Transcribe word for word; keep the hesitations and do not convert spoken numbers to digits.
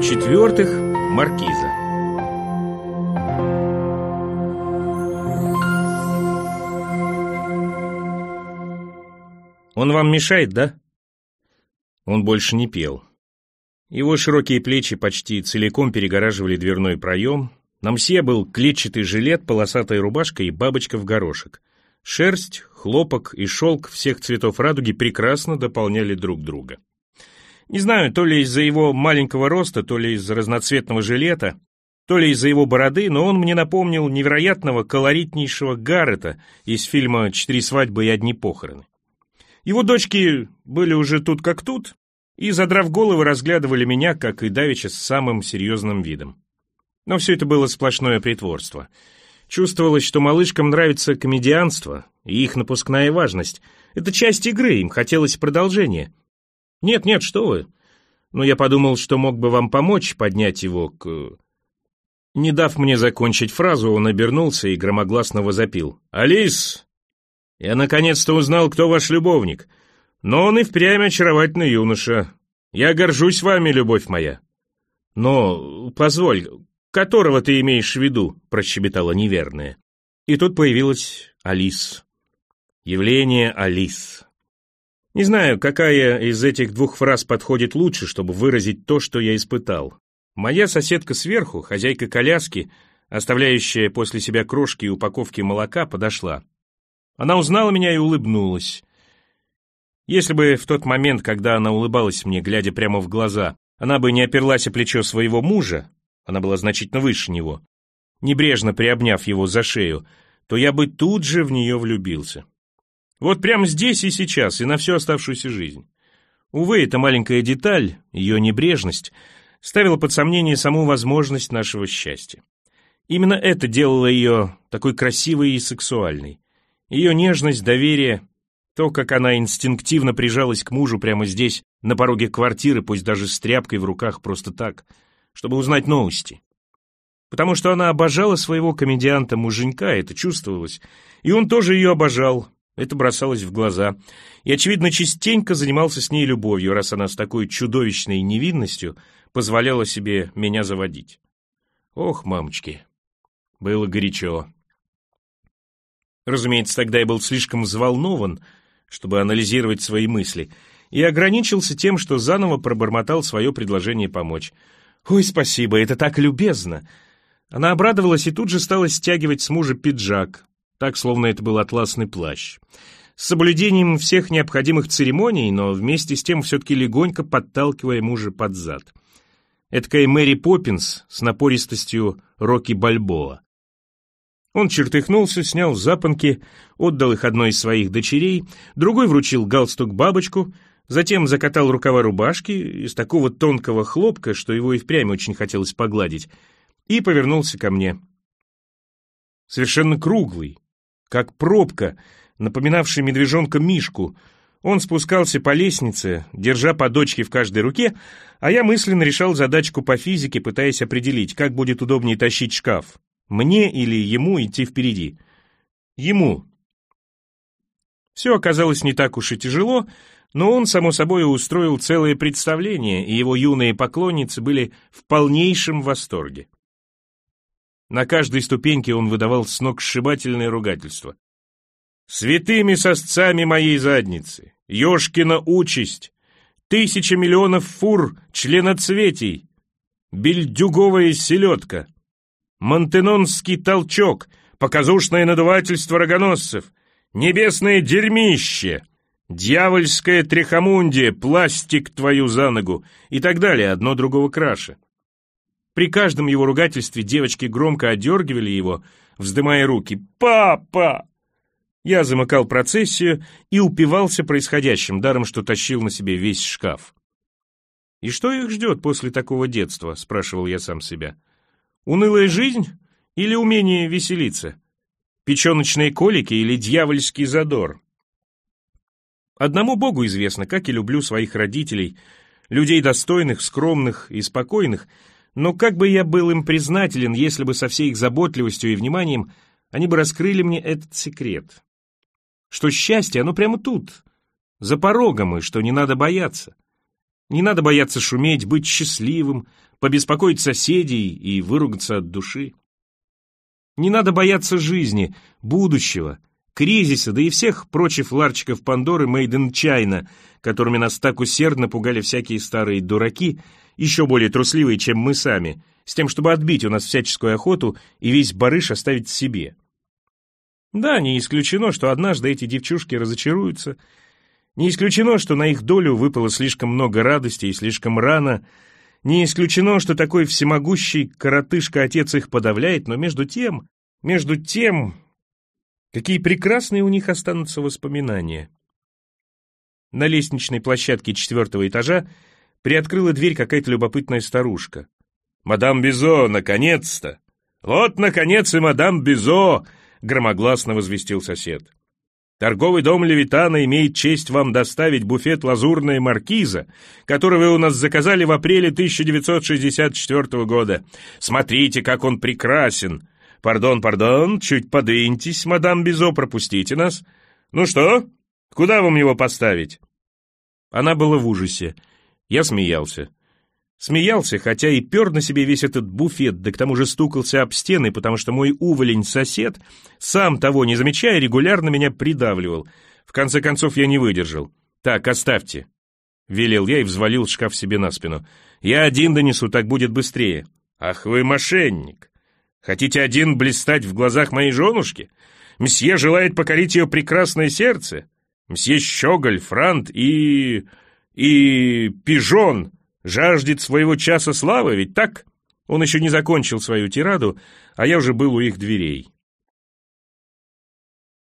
В-четвертых, маркиза. «Он вам мешает, да?» Он больше не пел. Его широкие плечи почти целиком перегораживали дверной проем. На мсье был клетчатый жилет, полосатая рубашка и бабочка в горошек. Шерсть, хлопок и шелк всех цветов радуги прекрасно дополняли друг друга. Не знаю, то ли из-за его маленького роста, то ли из-за разноцветного жилета, то ли из-за его бороды, но он мне напомнил невероятного колоритнейшего Гаррета из фильма «Четыре свадьбы и одни похороны». Его дочки были уже тут как тут и, задрав головы, разглядывали меня, как и давеча, с самым серьезным видом. Но все это было сплошное притворство. Чувствовалось, что малышкам нравится комедианство и их напускная важность. Это часть игры, им хотелось продолжения. «Нет-нет, что вы!» Но я подумал, что мог бы вам помочь поднять его к... Не дав мне закончить фразу, он обернулся и громогласно возопил. «Алис! Я наконец-то узнал, кто ваш любовник. Но он и впрямь очаровательный юноша. Я горжусь вами, любовь моя». «Но, позволь, которого ты имеешь в виду?» — прощебетала неверная. И тут появилась Алис. Явление Алис. Не знаю, какая из этих двух фраз подходит лучше, чтобы выразить то, что я испытал. Моя соседка сверху, хозяйка коляски, оставляющая после себя крошки и упаковки молока, подошла. Она узнала меня и улыбнулась. Если бы в тот момент, когда она улыбалась мне, глядя прямо в глаза, она бы не оперлась о плечо своего мужа, она была значительно выше него, небрежно приобняв его за шею, то я бы тут же в нее влюбился. Вот прямо здесь и сейчас, и на всю оставшуюся жизнь. Увы, эта маленькая деталь, ее небрежность, ставила под сомнение саму возможность нашего счастья. Именно это делало ее такой красивой и сексуальной. Ее нежность, доверие, то, как она инстинктивно прижалась к мужу прямо здесь, на пороге квартиры, пусть даже с тряпкой в руках просто так, чтобы узнать новости. Потому что она обожала своего комедианта-муженька, это чувствовалось, и он тоже ее обожал. Это бросалось в глаза. И, очевидно, частенько занимался с ней любовью, раз она с такой чудовищной невинностью позволяла себе меня заводить. Ох, мамочки, было горячо. Разумеется, тогда я был слишком взволнован, чтобы анализировать свои мысли, и ограничился тем, что заново пробормотал свое предложение помочь. «Ой, спасибо, это так любезно!» Она обрадовалась и тут же стала стягивать с мужа пиджак, так, словно это был атласный плащ. С соблюдением всех необходимых церемоний, но вместе с тем все-таки легонько подталкивая мужа под зад. Эдакая Мэри Поппинс с напористостью Рокки Бальбоа. Он чертыхнулся, снял запонки, отдал их одной из своих дочерей, другой вручил галстук-бабочку, затем закатал рукава рубашки из такого тонкого хлопка, что его и впрямь очень хотелось погладить, и повернулся ко мне. Совершенно круглый, как пробка, напоминавший медвежонка Мишку. Он спускался по лестнице, держа по дочке в каждой руке, а я мысленно решал задачку по физике, пытаясь определить, как будет удобнее тащить шкаф. Мне или ему идти впереди? Ему. Все оказалось не так уж и тяжело, но он, само собой, устроил целое представление, и его юные поклонницы были в полнейшем восторге. На каждой ступеньке он выдавал сногсшибательное ругательство. «Святыми сосцами моей задницы! Ёшкина участь! Тысяча миллионов фур членоцветий! Бельдюговая селедка! Монтенонский толчок! Показушное надувательство рогоносцев! Небесное дерьмище! Дьявольская трихомундия! Пластик твою за ногу!» и так далее, одно другого краше. При каждом его ругательстве девочки громко одергивали его, вздымая руки. «Папа!» Я замыкал процессию и упивался происходящим, даром что тащил на себе весь шкаф. «И что их ждет после такого детства?» — спрашивал я сам себя. «Унылая жизнь или умение веселиться? Печеночные колики или дьявольский задор?» Одному Богу известно, как я люблю своих родителей, людей достойных, скромных и спокойных, но как бы я был им признателен, если бы со всей их заботливостью и вниманием они бы раскрыли мне этот секрет. Что счастье, оно прямо тут, за порогом, и что не надо бояться. Не надо бояться шуметь, быть счастливым, побеспокоить соседей и выругаться от души. Не надо бояться жизни, будущего, кризиса, да и всех прочих ларчиков Пандоры Made in China, которыми нас так усердно пугали всякие старые дураки, еще более трусливые, чем мы сами, с тем, чтобы отбить у нас всяческую охоту и весь барыш оставить себе. Да, не исключено, что однажды эти девчушки разочаруются. Не исключено, что на их долю выпало слишком много радости и слишком рано. Не исключено, что такой всемогущий коротышка-отец их подавляет, но между тем, между тем, какие прекрасные у них останутся воспоминания. На лестничной площадке четвертого этажа приоткрыла дверь какая-то любопытная старушка. «Мадам Бизо, наконец-то! Вот, наконец, и мадам Бизо!» — громогласно возвестил сосед. «Торговый дом Левитана имеет честь вам доставить буфет «Лазурная маркиза», который вы у нас заказали в апреле тысяча девятьсот шестьдесят четвёртого года. Смотрите, как он прекрасен! Пардон, пардон, чуть подвиньтесь, мадам Бизо, пропустите нас. Ну что, куда вам его поставить?» Она была в ужасе. Я смеялся. Смеялся, хотя и пер на себе весь этот буфет, да к тому же стукался об стены, потому что мой уволень-сосед, сам того не замечая, регулярно меня придавливал. В конце концов я не выдержал. «Так, оставьте», — велел я и взвалил шкаф себе на спину. «Я один донесу, так будет быстрее». «Ах вы мошенник! Хотите один блистать в глазах моей женушки? Мсье желает покорить ее прекрасное сердце? Мсье Щеголь, Франт и... и... Пижон жаждет своего часа славы, ведь так?» Он еще не закончил свою тираду, а я уже был у их дверей.